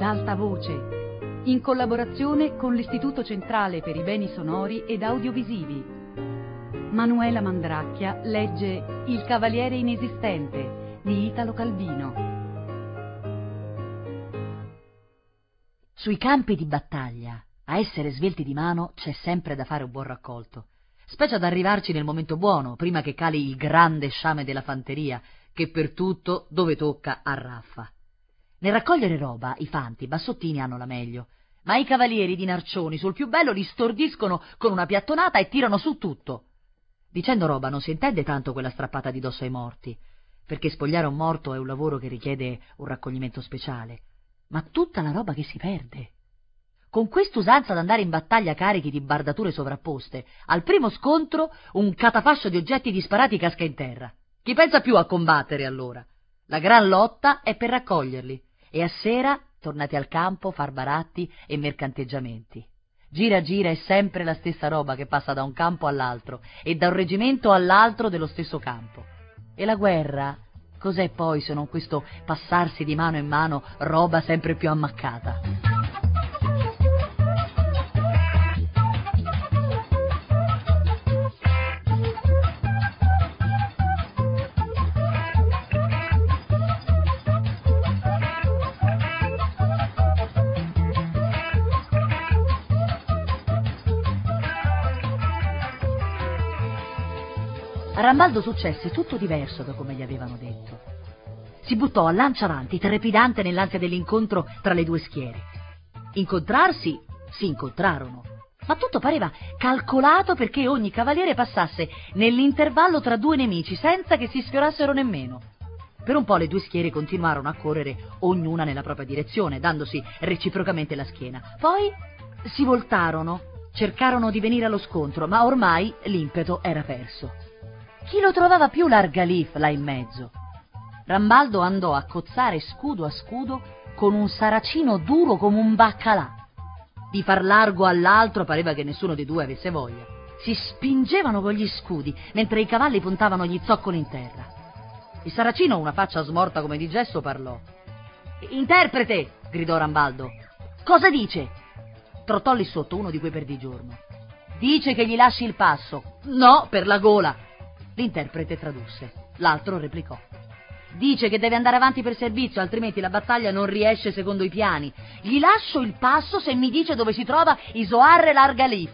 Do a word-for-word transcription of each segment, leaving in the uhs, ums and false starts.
alta voce, in collaborazione con l'Istituto Centrale per i Beni Sonori ed Audiovisivi. Manuela Mandracchia legge Il Cavaliere Inesistente di Italo Calvino. Sui campi di battaglia, a essere svelti di mano, c'è sempre da fare un buon raccolto, specie ad arrivarci nel momento buono, prima che cali il grande sciame della fanteria, che per tutto, dove tocca, arraffa. Nel raccogliere roba, i fanti bassottini hanno la meglio, ma i cavalieri di Narcioni sul più bello li stordiscono con una piattonata e tirano su tutto. Dicendo roba non si intende tanto quella strappata di dosso ai morti, perché spogliare un morto è un lavoro che richiede un raccoglimento speciale, ma tutta la roba che si perde. Con quest'usanza d'andare in battaglia carichi di bardature sovrapposte, al primo scontro un catafascio di oggetti disparati casca in terra. Chi pensa più a combattere allora? La gran lotta è per raccoglierli, e a sera, tornati al campo, far baratti e mercanteggiamenti. Gira gira è sempre la stessa roba che passa da un campo all'altro e da un reggimento all'altro dello stesso campo. E la guerra, cos'è poi se non questo passarsi di mano in mano roba sempre più ammaccata? A Rambaldo successe tutto diverso da come gli avevano detto. Si buttò a lancia avanti, trepidante nell'ansia dell'incontro tra le due schiere. Incontrarsi si incontrarono, ma tutto pareva calcolato perché ogni cavaliere passasse nell'intervallo tra due nemici senza che si sfiorassero nemmeno. Per un po' le due schiere continuarono a correre ognuna nella propria direzione, dandosi reciprocamente la schiena. Poi si voltarono, cercarono di venire allo scontro, ma ormai l'impeto era perso. Chi lo trovava più l'Argalif là in mezzo? Rambaldo andò a cozzare scudo a scudo con un saracino duro come un baccalà. Di far largo all'altro pareva che nessuno dei due avesse voglia. Si spingevano con gli scudi, mentre i cavalli puntavano gli zoccoli in terra. Il saracino, una faccia smorta come di gesso, parlò. «Interprete!» gridò Rambaldo. «Cosa dice?» Trottò lì sotto uno di quei perdigiorno. «Dice che gli lasci il passo». «No, per la gola». L'interprete tradusse. L'altro replicò. «Dice che deve andare avanti per servizio, altrimenti la battaglia non riesce secondo i piani. Gli lascio il passo se mi dice dove si trova Isoarre l'Argalif».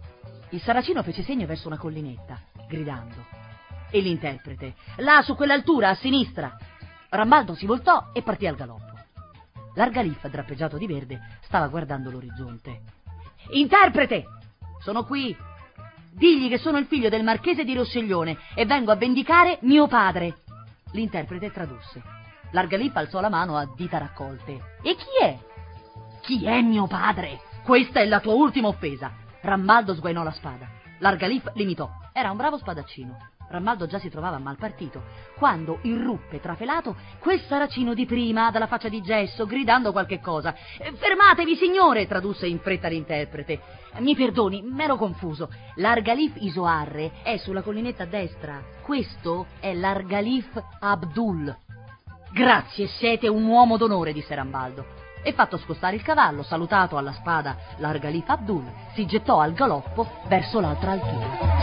Il saracino fece segno verso una collinetta, gridando. E l'interprete: «Là, su quell'altura, a sinistra». Rambaldo si voltò e partì al galoppo. L'Argalif, drappeggiato di verde, stava guardando l'orizzonte. «Interprete! Sono qui! Digli che sono il figlio del marchese di Rossellone e vengo a vendicare mio padre». L'interprete tradusse. L'Argalif alzò la mano a dita raccolte. «E chi è?» «Chi è mio padre? Questa è la tua ultima offesa». Rambaldo sguainò la spada. L'Argalif limitò. Era un bravo spadaccino. Rambaldo già si trovava mal partito, quando irruppe trafelato quel saracino di prima, dalla faccia di gesso, gridando qualche cosa. «Fermatevi, signore!» tradusse in fretta l'interprete. «Mi perdoni, m'ero confuso. L'Argalif Isoarre è sulla collinetta a destra. Questo è l'Argalif Abdul». «Grazie, siete un uomo d'onore», disse Rambaldo. E fatto scostare il cavallo, salutato alla spada l'Argalif Abdul, si gettò al galoppo verso l'altra altura.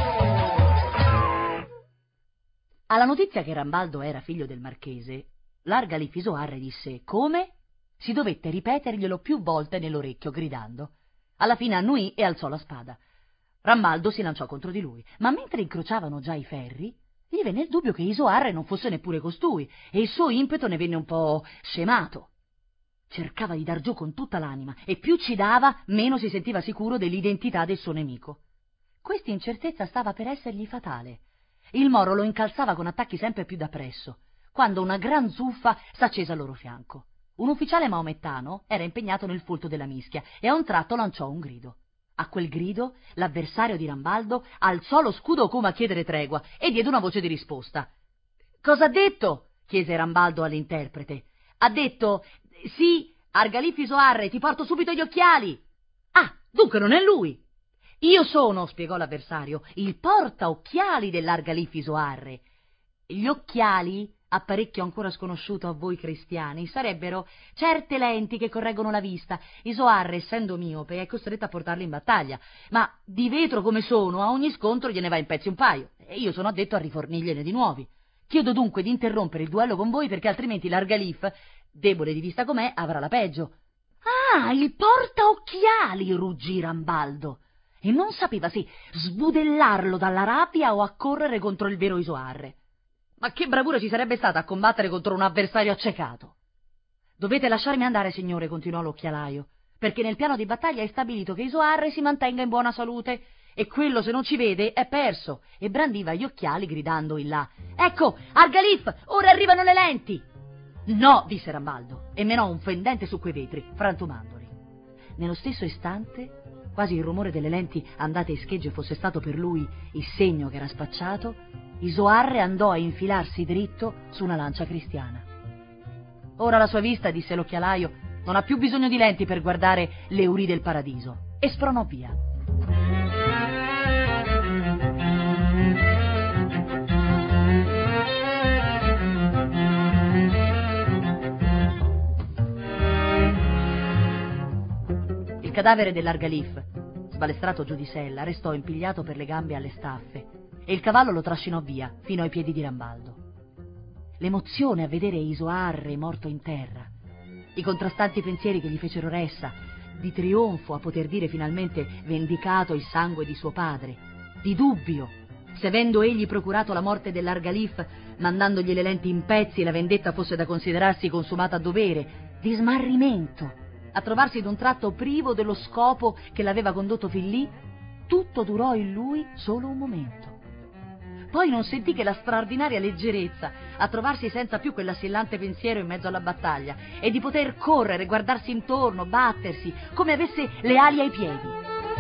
Alla notizia che Rambaldo era figlio del marchese, l'Argalif Isoarre disse: «Come?» Si dovette ripeterglielo più volte nell'orecchio, gridando. Alla fine annuì e alzò la spada. Rambaldo si lanciò contro di lui, ma mentre incrociavano già i ferri, gli venne il dubbio che Isoarre non fosse neppure costui, e il suo impeto ne venne un po' scemato. Cercava di dar giù con tutta l'anima, e più ci dava, meno si sentiva sicuro dell'identità del suo nemico. Questa incertezza stava per essergli fatale. Il Moro lo incalzava con attacchi sempre più da presso, quando una gran zuffa s'accese al loro fianco. Un ufficiale maomettano era impegnato nel folto della mischia e a un tratto lanciò un grido. A quel grido l'avversario di Rambaldo alzò lo scudo come a chiedere tregua e diede una voce di risposta. «Cosa ha detto?» chiese Rambaldo all'interprete. «Ha detto: sì, Argalif Isoarre, ti porto subito gli occhiali». «Ah, dunque non è lui!» «Io sono», spiegò l'avversario, «il portaocchiali dell'Argalif Isoarre». «Gli occhiali?» apparecchio ancora sconosciuto a voi cristiani, sarebbero certe lenti che correggono la vista. Isoarre, essendo miope, è costretto a portarle in battaglia, ma di vetro come sono, a ogni scontro gliene va in pezzi un paio, e io sono addetto a rifornirgliene di nuovi. Chiedo dunque di interrompere il duello con voi, perché altrimenti l'Argalif, debole di vista com'è, avrà la peggio. Ah, il portaocchiali, ruggì Rambaldo, e non sapeva se sbudellarlo dalla rabbia o accorrere contro il vero Isoarre. Ma che bravura ci sarebbe stata a combattere contro un avversario accecato! Dovete lasciarmi andare, signore, continuò l'occhialaio, perché nel piano di battaglia è stabilito che Isoarre si mantenga in buona salute, e quello, se non ci vede, è perso, e brandiva gli occhiali gridando in là: «Ecco, Argalif, ora arrivano le lenti!» «No», disse Rambaldo, e menò un fendente su quei vetri, frantumandoli. Nello stesso istante, quasi il rumore delle lenti andate in schegge fosse stato per lui il segno che era spacciato, Isoarre andò a infilarsi dritto su una lancia cristiana. «Ora la sua vista», disse l'occhialaio, «non ha più bisogno di lenti per guardare le uri del paradiso», e spronò via. Il cadavere dell'Argalif, sbalestrato giù di sella, restò impigliato per le gambe alle staffe, e il cavallo lo trascinò via fino ai piedi di Rambaldo. L'emozione a vedere Isoarre morto in terra, i contrastanti pensieri che gli fecero ressa, di trionfo a poter dire finalmente vendicato il sangue di suo padre, di dubbio, se avendo egli procurato la morte dell'Argalif, mandandogli le lenti in pezzi, la vendetta fosse da considerarsi consumata a dovere, di smarrimento, a trovarsi d'un tratto privo dello scopo che l'aveva condotto fin lì, tutto durò in lui solo un momento. Poi non sentì che la straordinaria leggerezza a trovarsi senza più quell'assillante pensiero in mezzo alla battaglia e di poter correre, guardarsi intorno, battersi, come avesse le ali ai piedi.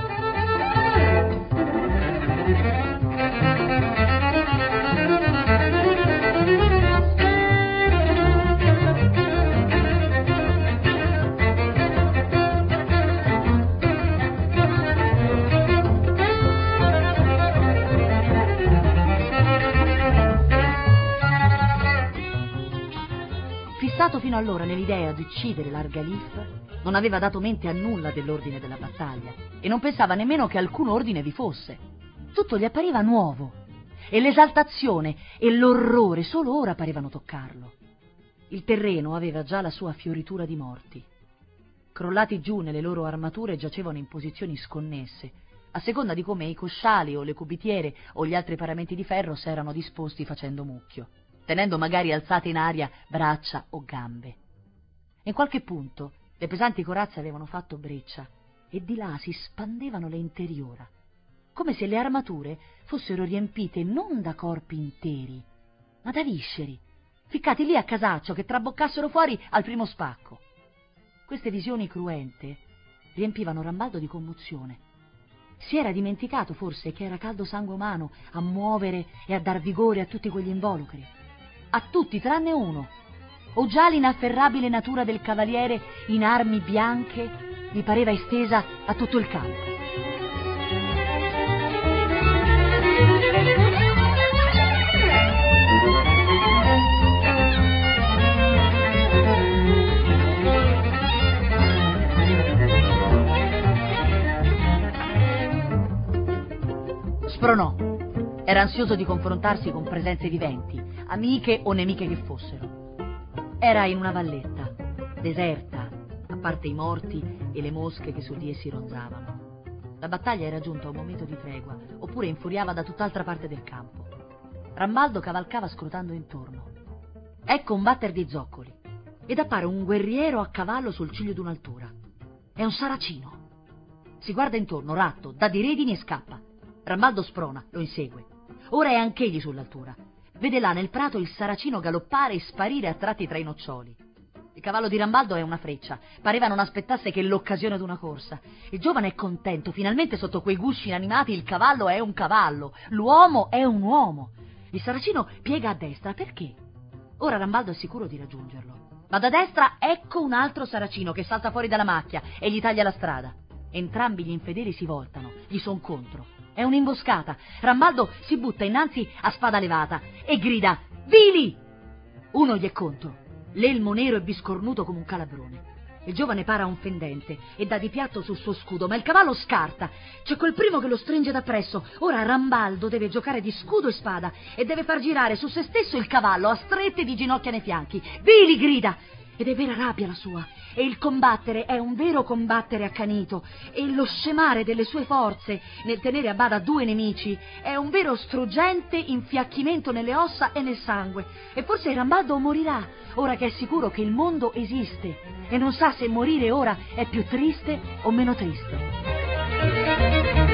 Fissato fino allora nell'idea di uccidere l'Argalif, non aveva dato mente a nulla dell'ordine della battaglia e non pensava nemmeno che alcun ordine vi fosse. Tutto gli appariva nuovo e l'esaltazione e l'orrore solo ora parevano toccarlo. Il terreno aveva già la sua fioritura di morti. Crollati giù nelle loro armature giacevano in posizioni sconnesse, a seconda di come i cosciali o le cubitiere o gli altri paramenti di ferro s'erano disposti facendo mucchio, tenendo magari alzate in aria braccia o gambe. In qualche punto le pesanti corazze avevano fatto breccia e di là si spandevano le interiora, come se le armature fossero riempite non da corpi interi, ma da visceri, ficcati lì a casaccio che traboccassero fuori al primo spacco. Queste visioni cruente riempivano Rambaldo di commozione. Si era dimenticato forse che era caldo sangue umano a muovere e a dar vigore a tutti quegli involucri. A tutti tranne uno, o già l'inafferrabile natura del cavaliere in armi bianche gli pareva estesa a tutto il campo. Spronò. Era ansioso di confrontarsi con presenze viventi, amiche o nemiche che fossero. Era in una valletta, deserta, a parte i morti e le mosche che su di essi ronzavano. La battaglia era giunta a un momento di tregua, oppure infuriava da tutt'altra parte del campo. Rambaldo cavalcava scrutando intorno. Ecco un batter di zoccoli, ed appare un guerriero a cavallo sul ciglio d'un'altura. È un saracino. Si guarda intorno, ratto, dà di redini e scappa. Rambaldo sprona, lo insegue. Ora è anch'egli sull'altura. Vede là nel prato il saracino galoppare e sparire a tratti tra i noccioli. Il cavallo di Rambaldo è una freccia. Pareva non aspettasse che l'occasione d'una corsa. Il giovane è contento. Finalmente sotto quei gusci inanimati il cavallo è un cavallo. L'uomo è un uomo. Il saracino piega a destra. Perché? Ora Rambaldo è sicuro di raggiungerlo. Ma da destra ecco un altro saracino che salta fuori dalla macchia e gli taglia la strada. Entrambi gli infedeli si voltano. Gli son contro. È un'imboscata. Rambaldo si butta innanzi a spada levata e grida: «Vili!» Uno gli è contro, l'elmo nero e biscornuto come un calabrone. Il giovane para un fendente e dà di piatto sul suo scudo, ma il cavallo scarta. C'è quel primo che lo stringe da presso. Ora Rambaldo deve giocare di scudo e spada e deve far girare su se stesso il cavallo a strette di ginocchia nei fianchi. Vili, grida! Ed è vera rabbia la sua, e il combattere è un vero combattere accanito, e lo scemare delle sue forze nel tenere a bada due nemici è un vero struggente infiacchimento nelle ossa e nel sangue. E forse Rambaldo morirà, ora che è sicuro che il mondo esiste, e non sa se morire ora è più triste o meno triste.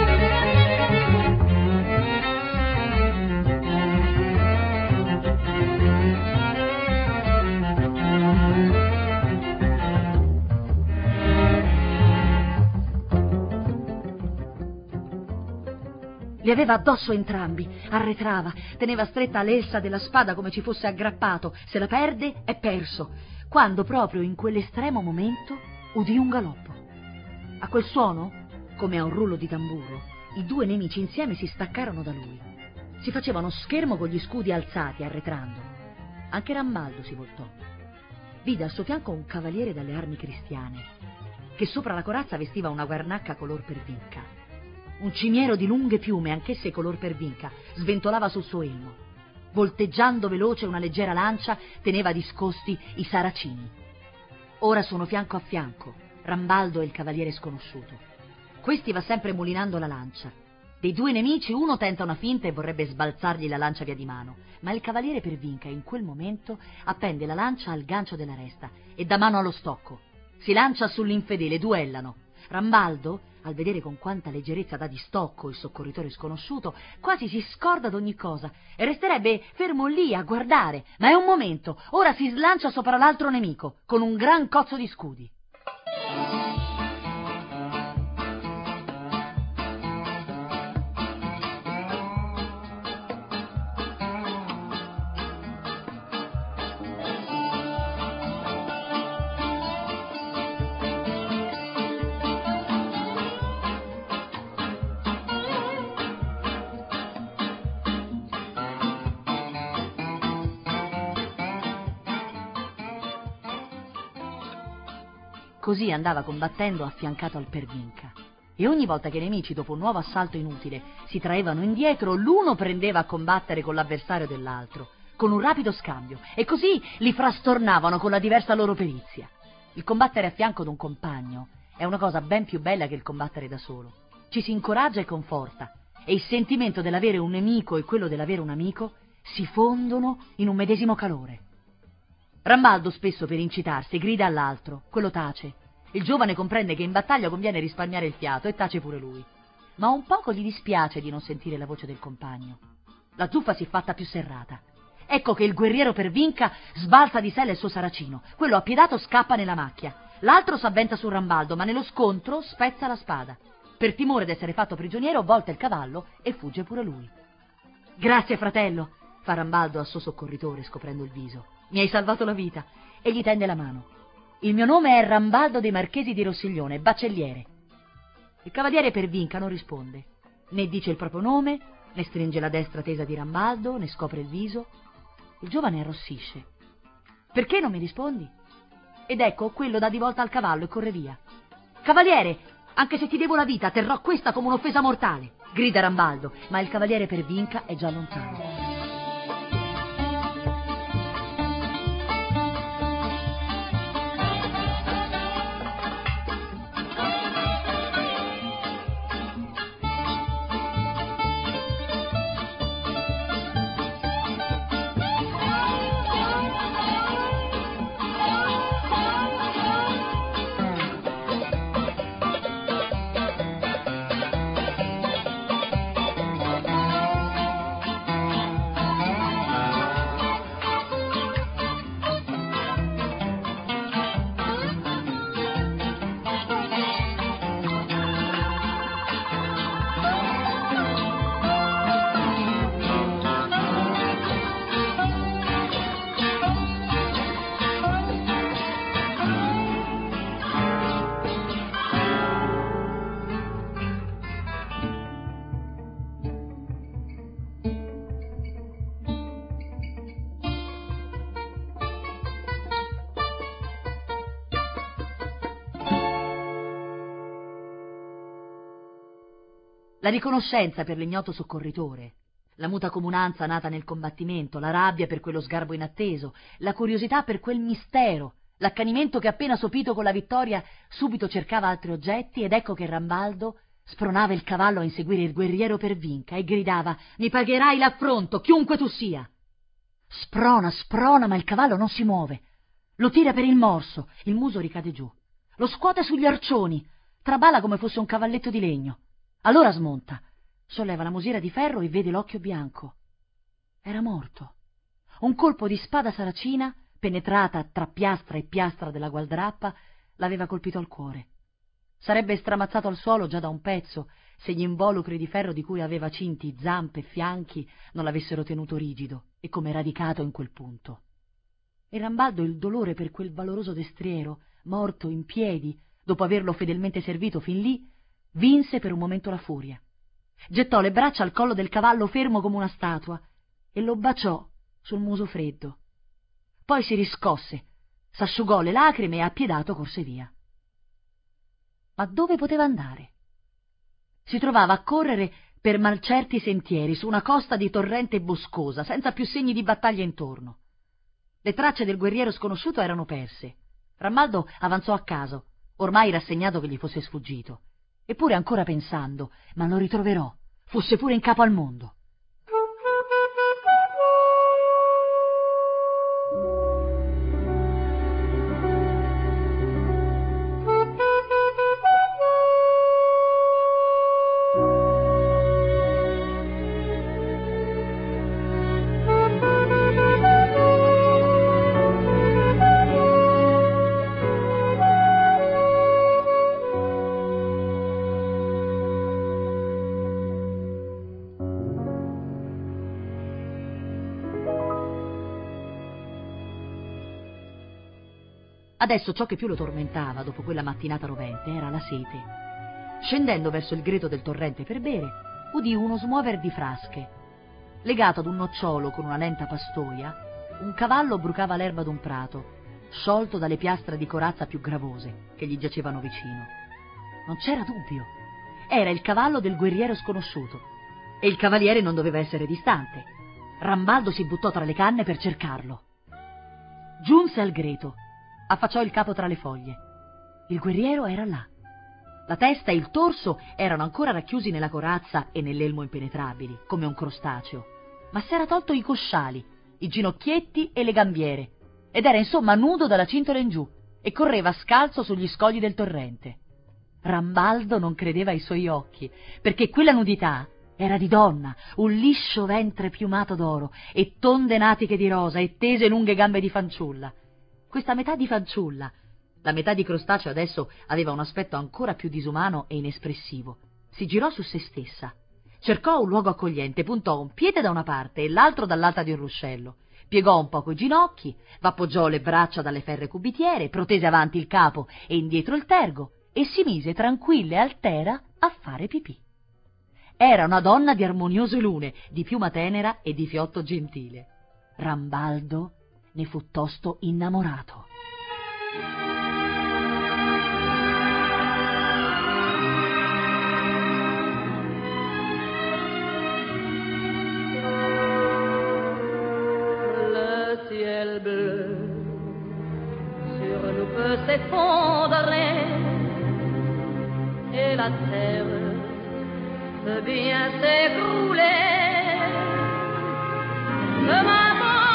Li aveva addosso entrambi, arretrava, teneva stretta l'elsa della spada come ci fosse aggrappato. Se la perde è perso, quando proprio in quell'estremo momento udì un galoppo. A quel suono, come a un rullo di tamburo, i due nemici insieme si staccarono da lui. Si facevano schermo con gli scudi alzati, arretrando. Anche Rambaldo si voltò. Vide al suo fianco un cavaliere dalle armi cristiane, che sopra la corazza vestiva una guarnacca color pervinca. Un cimiero di lunghe piume, anch'esse color pervinca, sventolava sul suo elmo. Volteggiando veloce una leggera lancia, teneva discosti i saracini. Ora sono fianco a fianco, Rambaldo e il cavaliere sconosciuto. Questi va sempre mulinando la lancia. Dei due nemici uno tenta una finta e vorrebbe sbalzargli la lancia via di mano, ma il cavaliere pervinca in quel momento appende la lancia al gancio della resta e dà mano allo stocco. Si lancia sull'infedele, duellano. Rambaldo, al vedere con quanta leggerezza dà di stocco il soccorritore sconosciuto, quasi si scorda d'ogni cosa e resterebbe fermo lì a guardare, ma è un momento, ora si slancia sopra l'altro nemico con un gran cozzo di scudi. Così andava combattendo affiancato al pervinca, e ogni volta che i nemici, dopo un nuovo assalto inutile, si traevano indietro, l'uno prendeva a combattere con l'avversario dell'altro, con un rapido scambio, e così li frastornavano con la diversa loro perizia. Il combattere a fianco d'un compagno è una cosa ben più bella che il combattere da solo. Ci si incoraggia e conforta, e il sentimento dell'avere un nemico e quello dell'avere un amico si fondono in un medesimo calore. Rambaldo spesso, per incitarsi, grida all'altro, quello tace. Il giovane comprende che in battaglia conviene risparmiare il fiato e tace pure lui. Ma un poco gli dispiace di non sentire la voce del compagno. La zuffa si è fatta più serrata. Ecco che il guerriero pervinca sbalza di sella il suo saracino. Quello appiedato scappa nella macchia. L'altro s'avventa su Rambaldo, ma nello scontro spezza la spada. Per timore d'essere fatto prigioniero, volta il cavallo e fugge pure lui. «Grazie, fratello», fa Rambaldo al suo soccorritore, scoprendo il viso. «Mi hai salvato la vita», e gli tende la mano. «Il mio nome è Rambaldo dei Marchesi di Rossiglione, baccelliere». Il cavaliere pervinca non risponde, né dice il proprio nome, né stringe la destra tesa di Rambaldo, né scopre il viso. Il giovane arrossisce. «Perché non mi rispondi?» Ed ecco, quello dà di volta al cavallo e corre via. «Cavaliere, anche se ti devo la vita, terrò questa come un'offesa mortale», grida Rambaldo, ma il cavaliere pervinca è già lontano. riconoscenza per l'ignoto soccorritore, la muta comunanza nata nel combattimento, la rabbia per quello sgarbo inatteso, la curiosità per quel mistero, l'accanimento che appena sopito con la vittoria subito cercava altri oggetti, ed ecco che Rambaldo spronava il cavallo a inseguire il guerriero per vinca e gridava: «Mi pagherai l'affronto, chiunque tu sia!» Sprona, sprona, ma il cavallo non si muove. Lo tira per il morso, il muso ricade giù. Lo scuote sugli arcioni, traballa come fosse un cavalletto di legno. Allora smonta, solleva la musiera di ferro e vede l'occhio bianco. Era morto. Un colpo di spada saracina, penetrata tra piastra e piastra della gualdrappa, l'aveva colpito al cuore. Sarebbe stramazzato al suolo già da un pezzo se gli involucri di ferro di cui aveva cinti zampe e fianchi non l'avessero tenuto rigido e come radicato in quel punto. E Rambaldo il dolore per quel valoroso destriero, morto in piedi, dopo averlo fedelmente servito fin lì, vinse per un momento la furia. Gettò le braccia al collo del cavallo fermo come una statua e lo baciò sul muso freddo. Poi si riscosse, s'asciugò le lacrime e appiedato corse via. Ma dove poteva andare? Si trovava a correre per malcerti sentieri su una costa di torrente boscosa, senza più segni di battaglia intorno. Le tracce del guerriero sconosciuto erano perse. Rambaldo avanzò a caso, ormai rassegnato che gli fosse sfuggito. Eppure ancora pensando: ma lo ritroverò, fosse pure in capo al mondo. Adesso ciò che più lo tormentava dopo quella mattinata rovente era la sete. Scendendo verso il greto del torrente per bere, udì uno smuover di frasche. Legato ad un nocciolo con una lenta pastoia, un cavallo brucava l'erba d'un prato, sciolto dalle piastre di corazza più gravose che gli giacevano vicino. Non c'era dubbio. Era il cavallo del guerriero sconosciuto. E il cavaliere non doveva essere distante. Rambaldo si buttò tra le canne per cercarlo. Giunse al greto. Affacciò il capo tra le foglie. Il guerriero era là. La testa e il torso erano ancora racchiusi nella corazza e nell'elmo impenetrabili, come un crostaceo, ma s'era tolto i cosciali, i ginocchietti e le gambiere, ed era insomma nudo dalla cintola in giù, e correva scalzo sugli scogli del torrente. Rambaldo non credeva ai suoi occhi, perché quella nudità era di donna, un liscio ventre piumato d'oro, e tonde natiche di rosa, e tese lunghe gambe di fanciulla. Questa metà di fanciulla, la metà di crostaceo, adesso aveva un aspetto ancora più disumano e inespressivo. Si girò su se stessa, cercò un luogo accogliente, puntò un piede da una parte e l'altro dall'altra di un ruscello, piegò un poco i ginocchi, v'appoggiò le braccia dalle ferre cubitiere, protese avanti il capo e indietro il tergo e si mise tranquilla e altera a fare pipì. Era una donna di armonioso lune, di piuma tenera e di fiotto gentile. Rambaldo ne fu tosto innamorato. Le ciel bleu sur nous peut s'effondrer et la terre peut bien s'écrouler. De ma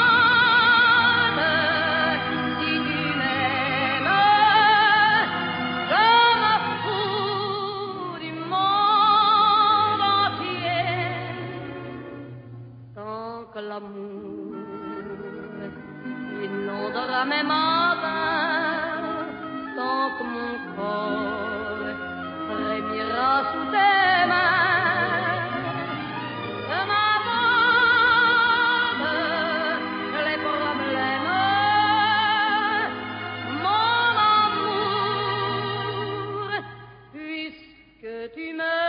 l'amour inondera mes matins, tant que mon corps frémira sous tes mains. De ma bande, les problèmes, mon amour, puisque tu m'aimes.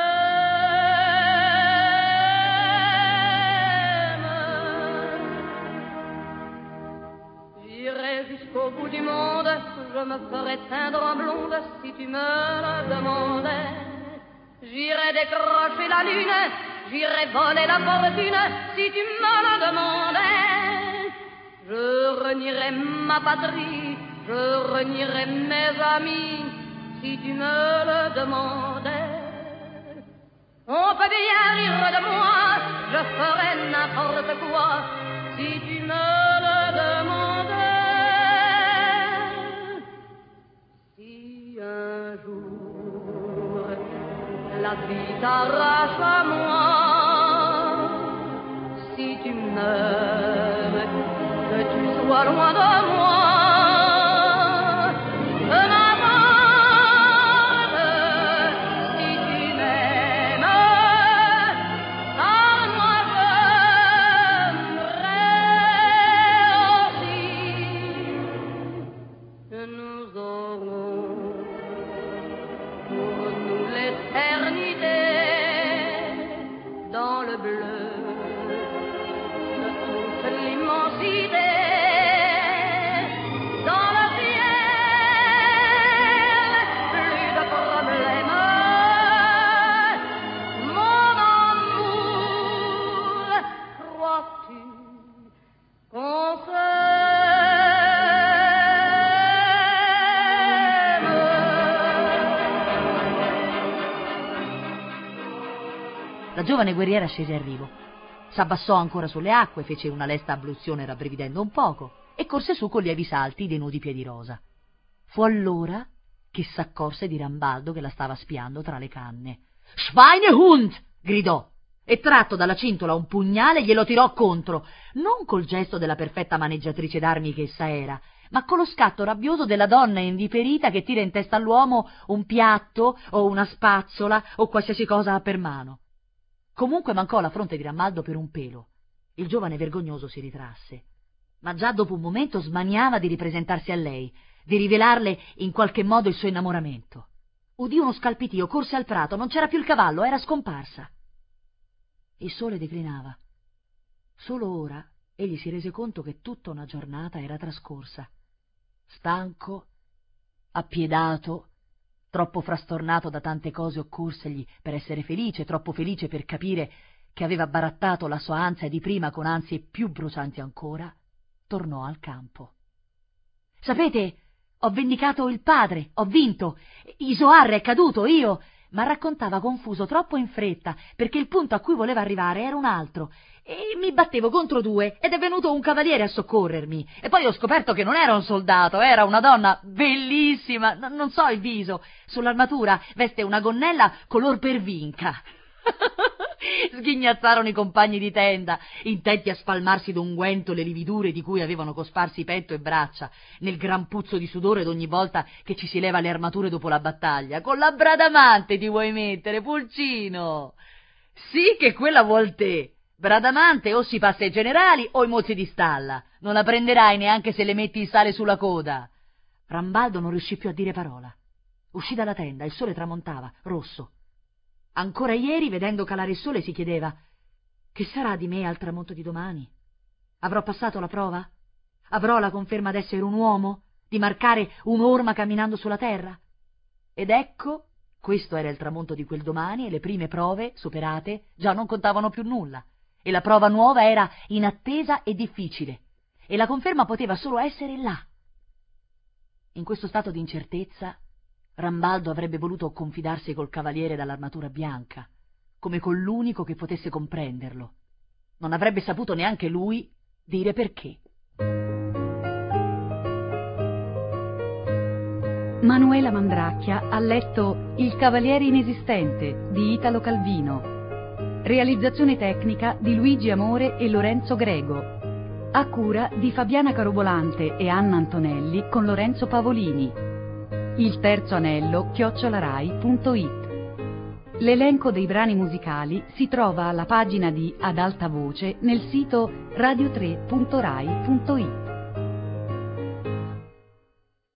Au bout du monde, je me ferai teindre en blonde si tu me le demandais. J'irai décrocher la lune, j'irai voler la fortune si tu me le demandais. Je renierai ma patrie, je renierai mes amis si tu me le demandais. On peut bien rire de moi, je ferai n'importe quoi si tu me le demandais. Si un jour la vie t'arrache à moi, si tu meurs, que tu sois loin de moi, peu m'importe. Si tu m'aimes, car moi j'aimerais aussi que nous aurons pour nous l'éternité dans le bleu de toute l'immensité, dans le ciel, plus de problèmes. Mon amour, crois-tu qu'on La giovane guerriera scese a rivo, s'abbassò ancora sulle acque, fece una lesta abluzione rabbrividendo un poco e corse su con lievi salti dei nudi piedi rosa. Fu allora che s'accorse di Rambaldo che la stava spiando tra le canne. «Schweinehund!» gridò, e tratto dalla cintola un pugnale glielo tirò contro, non col gesto della perfetta maneggiatrice d'armi che essa era, ma con lo scatto rabbioso della donna inviperita che tira in testa all'uomo un piatto o una spazzola o qualsiasi cosa ha per mano. Comunque mancò la fronte di Rambaldo per un pelo. Il giovane vergognoso si ritrasse, ma già dopo un momento smaniava di ripresentarsi a lei, di rivelarle in qualche modo il suo innamoramento. Udì uno scalpitio, corse al prato, non c'era più il cavallo, era scomparsa. Il sole declinava. Solo ora egli si rese conto che tutta una giornata era trascorsa. Stanco, appiedato, troppo frastornato da tante cose occorsegli per essere felice, troppo felice per capire che aveva barattato la sua ansia di prima con ansie più brucianti ancora, tornò al campo. «Sapete, ho vendicato il padre, ho vinto, Isoarra è caduto, io...» ma raccontava confuso troppo in fretta, perché il punto a cui voleva arrivare era un altro, e mi battevo contro due, ed è venuto un cavaliere a soccorrermi, e poi ho scoperto che non era un soldato, era una donna bellissima, n- non so il viso, sull'armatura veste una gonnella color pervinca. Sghignazzarono i compagni di tenda, intenti a spalmarsi d'unguento le lividure di cui avevano cosparsi petto e braccia, nel gran puzzo di sudore d'ogni volta che ci si leva le armature dopo la battaglia. «Con la Bradamante ti vuoi mettere, pulcino?» «Sì che quella vuol te. Bradamante o si passa ai generali o ai mozzi di stalla. Non la prenderai neanche se le metti il sale sulla coda». Rambaldo non riuscì più a dire parola. Uscì dalla tenda, il sole tramontava, rosso. Ancora ieri, vedendo calare il sole, si chiedeva: che sarà di me al tramonto di domani? Avrò passato la prova? Avrò la conferma d'essere un uomo? Di marcare un'orma camminando sulla terra? Ed ecco, questo era il tramonto di quel domani, e le prime prove, superate, già non contavano più nulla, e la prova nuova era inattesa e difficile, e la conferma poteva solo essere là. In questo stato di incertezza, Rambaldo avrebbe voluto confidarsi col cavaliere dall'armatura bianca, come con l'unico che potesse comprenderlo. Non avrebbe saputo neanche lui dire perché. Manuela Mandracchia ha letto Il cavaliere inesistente di Italo Calvino. Realizzazione tecnica di Luigi Amore e Lorenzo Grego. A cura di Fabiana Carobolante e Anna Antonelli con Lorenzo Pavolini. Il terzo anello chiocciolarai punto it. L'elenco dei brani musicali si trova alla pagina di Ad alta voce nel sito radio tre punto rai punto it.